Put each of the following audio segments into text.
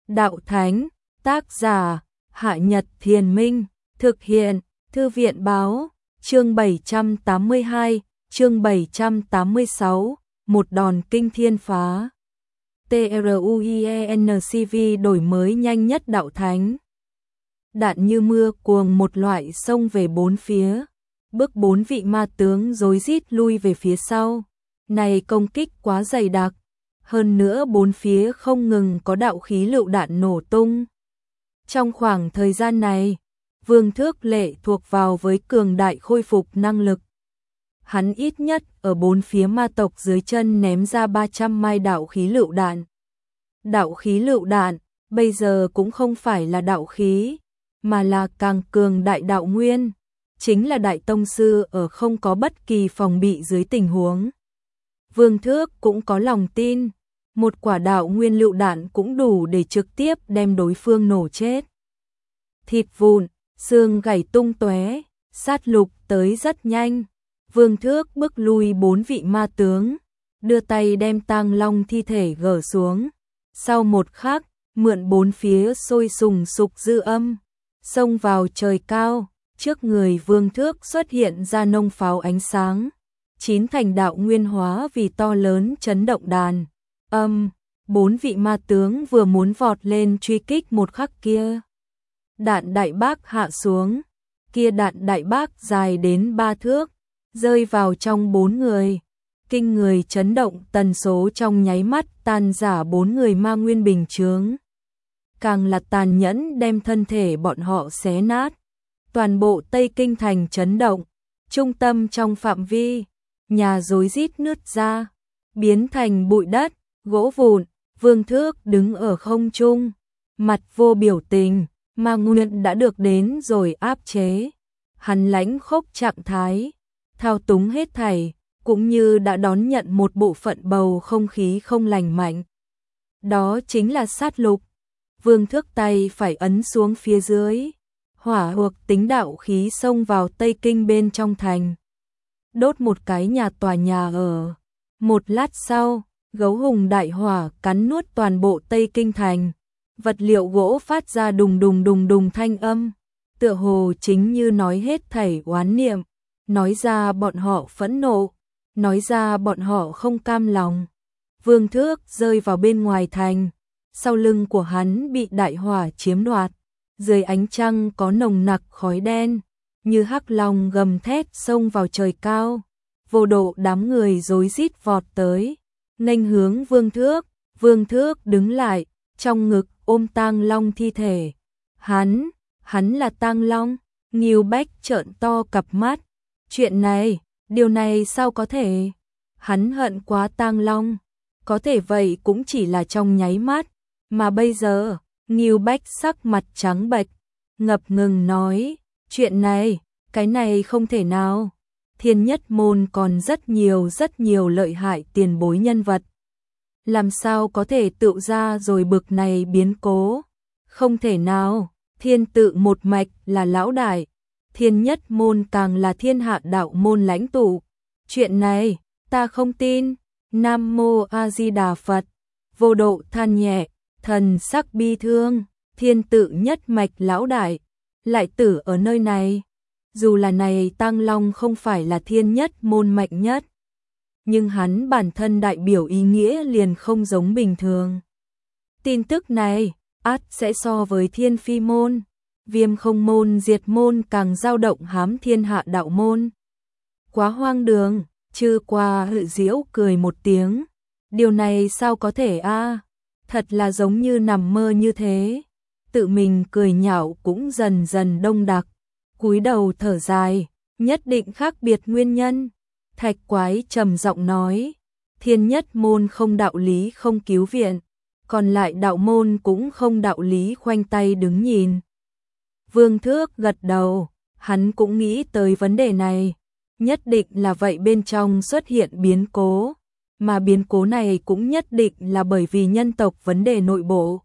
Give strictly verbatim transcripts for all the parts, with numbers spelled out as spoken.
Đạo Thánh, tác giả, Hạ Nhật Thiền Minh, thực hiện, Thư viện Báo, chương bảy trăm tám mươi hai, chương bảy trăm tám mươi sáu, một đòn kinh thiên phá. TRUIENCV đổi mới nhanh nhất Đạo Thánh. Đạn như mưa cuồng một loại xông về bốn phía, bước bốn vị ma tướng rối rít lui về phía sau. Này công kích quá dày đặc, hơn nữa bốn phía không ngừng có đạo khí lựu đạn nổ tung. Trong khoảng thời gian này, Vương Thước lệ thuộc vào với cường đại khôi phục năng lực. Hắn ít nhất ở bốn phía ma tộc dưới chân ném ra ba trăm mai đạo khí lựu đạn. Đạo khí lựu đạn bây giờ cũng không phải là đạo khí, mà là càng cường đại đạo nguyên, chính là đại tông sư ở không có bất kỳ phòng bị dưới tình huống. Vương Thước cũng có lòng tin, một quả đạo nguyên lựu đạn cũng đủ để trực tiếp đem đối phương nổ chết. Thịt vụn, xương gãy tung tóe, sát lục tới rất nhanh. Vương Thước bước lui bốn vị ma tướng, đưa tay đem Tang Long thi thể gỡ xuống. Sau một khắc, mượn bốn phía sôi sùng sục dư âm, xông vào trời cao, trước người Vương Thước xuất hiện ra nông pháo ánh sáng. Chín thành đạo nguyên hóa vì to lớn chấn động đàn. Âm, bốn vị ma tướng vừa muốn vọt lên truy kích một khắc kia. Đạn đại bác hạ xuống, kia đạn đại bác dài đến ba thước, rơi vào trong bốn người. Kinh người chấn động tần số trong nháy mắt tan rã bốn người ma nguyên bình chướng. Càng là tàn nhẫn đem thân thể bọn họ xé nát. Toàn bộ Tây Kinh thành chấn động, trung tâm trong phạm vi, nhà rối rít nứt ra, biến thành bụi đất, gỗ vụn. Vương Thước đứng ở không trung, mặt vô biểu tình, ma nguyên đã được đến rồi áp chế. Hắn lãnh khốc trạng thái, thao túng hết thảy, cũng như đã đón nhận một bộ phận bầu không khí không lành mạnh. Đó chính là sát lục. Vương Thước tay phải ấn xuống phía dưới, hỏa hoặc tính đạo khí xông vào Tây Kinh bên trong thành, đốt một cái nhà tòa nhà ở. Một lát sau, gấu hùng đại hỏa cắn nuốt toàn bộ Tây Kinh thành. Vật liệu gỗ phát ra đùng đùng đùng đùng thanh âm, tựa hồ chính như nói hết thảy oán niệm, nói ra bọn họ phẫn nộ, nói ra bọn họ không cam lòng. Vương Thước rơi vào bên ngoài thành, sau lưng của hắn bị đại hỏa chiếm đoạt, dưới ánh trăng có nồng nặc khói đen, như hắc long gầm thét xông vào trời cao. Vô độ đám người rối rít vọt tới, nghênh hướng Vương Thước. Vương Thước đứng lại, trong ngực ôm Tang Long thi thể. Hắn, hắn là Tang Long. Ngưu Bách trợn to cặp mắt. Chuyện này, điều này sao có thể? Hắn hận quá Tang Long. Có thể vậy cũng chỉ là trong nháy mắt. Mà bây giờ, Ngưu Bách sắc mặt trắng bệch, ngập ngừng nói, chuyện này, cái này không thể nào. Thiên Nhất Môn còn rất nhiều rất nhiều lợi hại tiền bối nhân vật. Làm sao có thể tự ra rồi bực này biến cố? Không thể nào, thiên tự một mạch là lão đại. Thiên Nhất Môn càng là thiên hạ đạo môn lãnh tụ. Chuyện này, ta không tin. Nam Mô A Di Đà Phật. Vô độ than nhẹ, thần sắc bi thương. Thiên tự nhất mạch lão đại, lại tử ở nơi này. Dù là này Tang Long không phải là thiên nhất môn mạnh nhất, nhưng hắn bản thân đại biểu ý nghĩa liền không giống bình thường. Tin tức này, ắt sẽ so với Thiên Phi môn, Viêm Không môn, Diệt môn càng dao động hám thiên hạ đạo môn. Quá hoang đường. Chư Qua Hự Diễu cười một tiếng. Điều này sao có thể a? Thật là giống như nằm mơ như thế. Tự mình cười nhạo cũng dần dần đông đặc. Cúi đầu thở dài, nhất định khác biệt nguyên nhân. Thạch Quái trầm giọng nói, Thiên Nhất môn không đạo lý không cứu viện, còn lại đạo môn cũng không đạo lý khoanh tay đứng nhìn. Vương Thước gật đầu, hắn cũng nghĩ tới vấn đề này, nhất định là vậy bên trong xuất hiện biến cố, mà biến cố này cũng nhất định là bởi vì nhân tộc vấn đề nội bộ.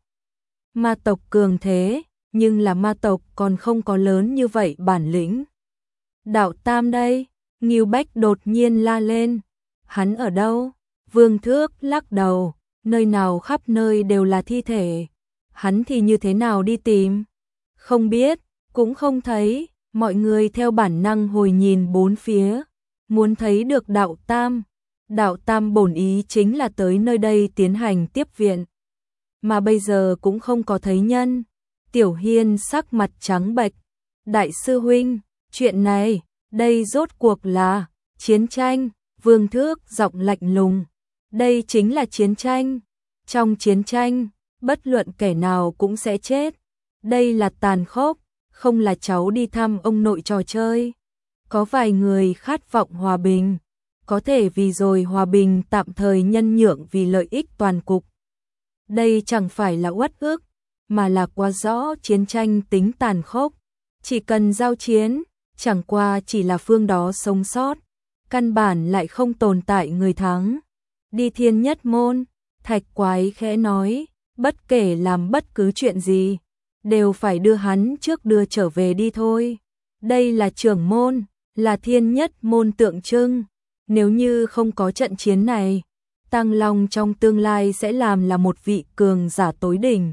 Ma tộc cường thế, nhưng là ma tộc còn không có lớn như vậy bản lĩnh. Đạo Tam đây, Ngưu Bách đột nhiên la lên. Hắn ở đâu? Vương Thước lắc đầu, nơi nào khắp nơi đều là thi thể. hắn thì như thế nào đi tìm? Không biết, cũng không thấy, mọi người theo bản năng hồi nhìn bốn phía, muốn thấy được đạo tam. Đạo tam bổn ý chính là tới nơi đây tiến hành tiếp viện, mà bây giờ cũng không có thấy nhân. Tiểu Hiên sắc mặt trắng bệch, đại sư huynh, chuyện này, đây rốt cuộc là chiến tranh. Vương Thước giọng lạnh lùng, đây chính là chiến tranh. Trong chiến tranh, bất luận kẻ nào cũng sẽ chết. Đây là tàn khốc, không là cháu đi thăm ông nội trò chơi. Có vài người khát vọng hòa bình, có thể vì rồi hòa bình tạm thời nhân nhượng vì lợi ích toàn cục. Đây chẳng phải là uất ức, mà là quá rõ chiến tranh tính tàn khốc. Chỉ cần giao chiến, chẳng qua chỉ là phương đó sống sót, căn bản lại không tồn tại người thắng. Đi Thiên Nhất Môn, Thạch Quái khẽ nói, bất kể làm bất cứ chuyện gì, đều phải đưa hắn trước đưa trở về đi thôi. Đây là trưởng môn, là Thiên Nhất Môn tượng trưng. Nếu như không có trận chiến này, Tăng Long trong tương lai sẽ làm là một vị cường giả tối đỉnh.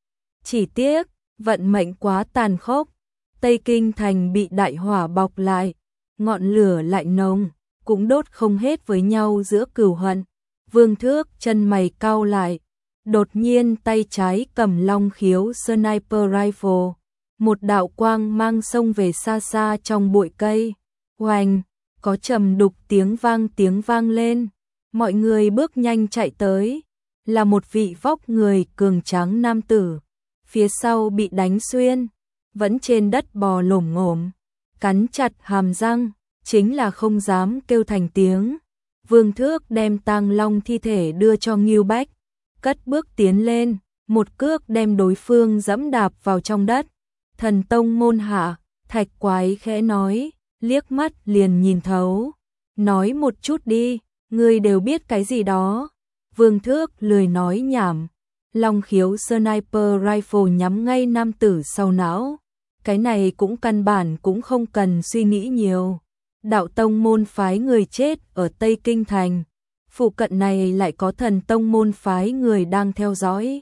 Chỉ tiếc, vận mệnh quá tàn khốc. Tây Kinh thành bị đại hỏa bọc lại, ngọn lửa lại nồng, cũng đốt không hết với nhau giữa cừu hận. Vương Thước chân mày cau lại, đột nhiên tay trái cầm long khiếu sniper rifle, một đạo quang mang xông về xa xa trong bụi cây. Oanh, có trầm đục tiếng vang tiếng vang lên, mọi người bước nhanh chạy tới, là một vị vóc người cường tráng nam tử, phía sau bị đánh xuyên, vẫn trên đất bò lổm ngổm, cắn chặt hàm răng, chính là không dám kêu thành tiếng. Vương Thước đem Tang Long thi thể đưa cho Ngưu Bách, cất bước tiến lên, một cước đem đối phương dẫm đạp vào trong đất. Thần tông môn hạ, Thạch Quái khẽ nói, liếc mắt liền nhìn thấu. Nói một chút đi, ngươi đều biết cái gì đó. Vương Thước lười nói nhảm, long khiếu sniper rifle nhắm ngay nam tử sau não. Cái này cũng căn bản cũng không cần suy nghĩ nhiều. Đạo tông môn phái người chết ở Tây Kinh thành, phụ cận này lại có thần tông môn phái người đang theo dõi.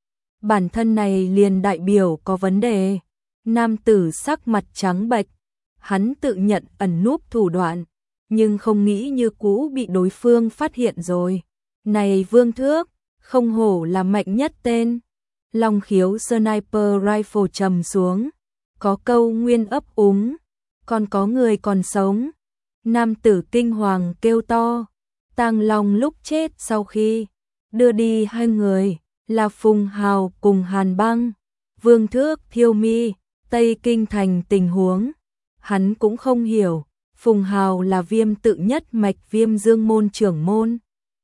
Bản thân này liền đại biểu có vấn đề. Nam tử sắc mặt trắng bệch, hắn tự nhận ẩn núp thủ đoạn, nhưng không nghĩ như cũ bị đối phương phát hiện rồi. Này Vương Thước, không hổ là mạnh nhất tên. Long khiếu sniper rifle trầm xuống, có câu nguyên ấp úng, còn có người còn sống. Nam tử kinh hoàng kêu to. Tang Long lúc chết sau khi đưa đi hai người là Phùng Hào cùng Hàn Băng. Vương Thước thiêu mi, Tây Kinh thành tình huống, hắn cũng không hiểu. Phùng Hào là Viêm tự nhất mạch Viêm Dương môn trưởng môn,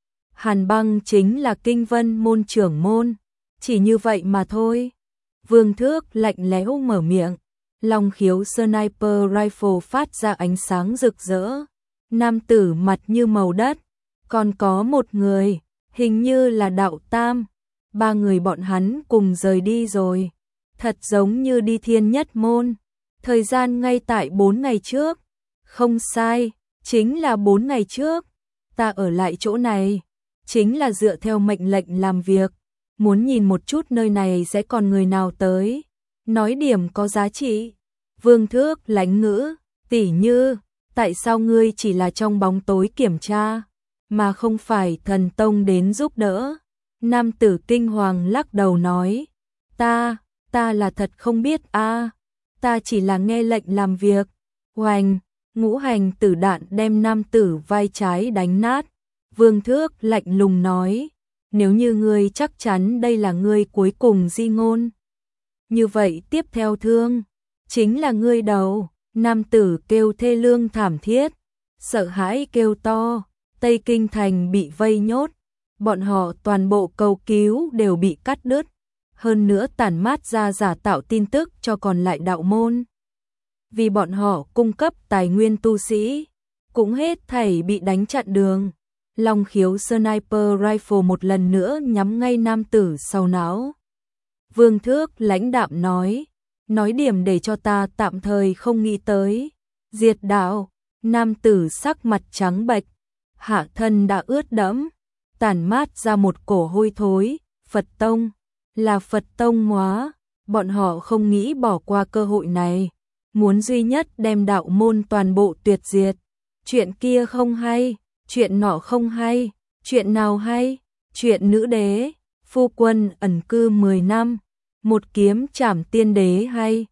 Hàn Băng chính là Kinh Vân môn trưởng môn, chỉ như vậy mà thôi. Vương Thước lạnh lẽo mở miệng, long khiếu sniper rifle phát ra ánh sáng rực rỡ. Nam tử mặt như màu đất, còn có một người, hình như là đạo tam. Ba người bọn hắn cùng rời đi rồi, thật giống như đi Thiên Nhất môn. Thời gian ngay tại bốn ngày trước. Không sai, chính là bốn ngày trước. Ta ở lại chỗ này, chính là dựa theo mệnh lệnh làm việc. Muốn nhìn một chút nơi này sẽ còn người nào tới. Nói điểm có giá trị. Vương Thước lánh ngữ, tỉ như, tại sao ngươi chỉ là trong bóng tối kiểm tra, mà không phải thần tông đến giúp đỡ? Nam tử kinh hoàng lắc đầu nói, ta, ta là thật không biết a, ta chỉ là nghe lệnh làm việc. Oanh, ngũ hành tử đạn đem nam tử vai trái đánh nát. Vương Thước lạnh lùng nói, nếu như ngươi chắc chắn đây là ngươi cuối cùng di ngôn, như vậy tiếp theo thương chính là ngươi đầu. Nam tử kêu thê lương thảm thiết, sợ hãi kêu to. Tây Kinh thành bị vây nhốt, bọn họ toàn bộ cầu cứu đều bị cắt đứt, hơn nữa tản mát ra giả tạo tin tức cho còn lại đạo môn. Vì bọn họ cung cấp tài nguyên tu sĩ, cũng hết thảy bị đánh chặn đường. Long khiếu sniper rifle một lần nữa nhắm ngay nam tử sau não. Vương Thước lãnh đạm nói, nói điểm để cho ta tạm thời không nghĩ tới. Diệt đạo. Nam tử sắc mặt trắng bệch, hạ thân đã ướt đẫm, tản mát ra một cổ hôi thối. Phật tông. là Phật tông hóa, bọn họ không nghĩ bỏ qua cơ hội này, muốn duy nhất đem đạo môn toàn bộ tuyệt diệt. Chuyện kia không hay, chuyện nọ không hay, chuyện nào hay? Chuyện nữ đế, phu quân ẩn cư mười năm, một kiếm trảm tiên đế hay?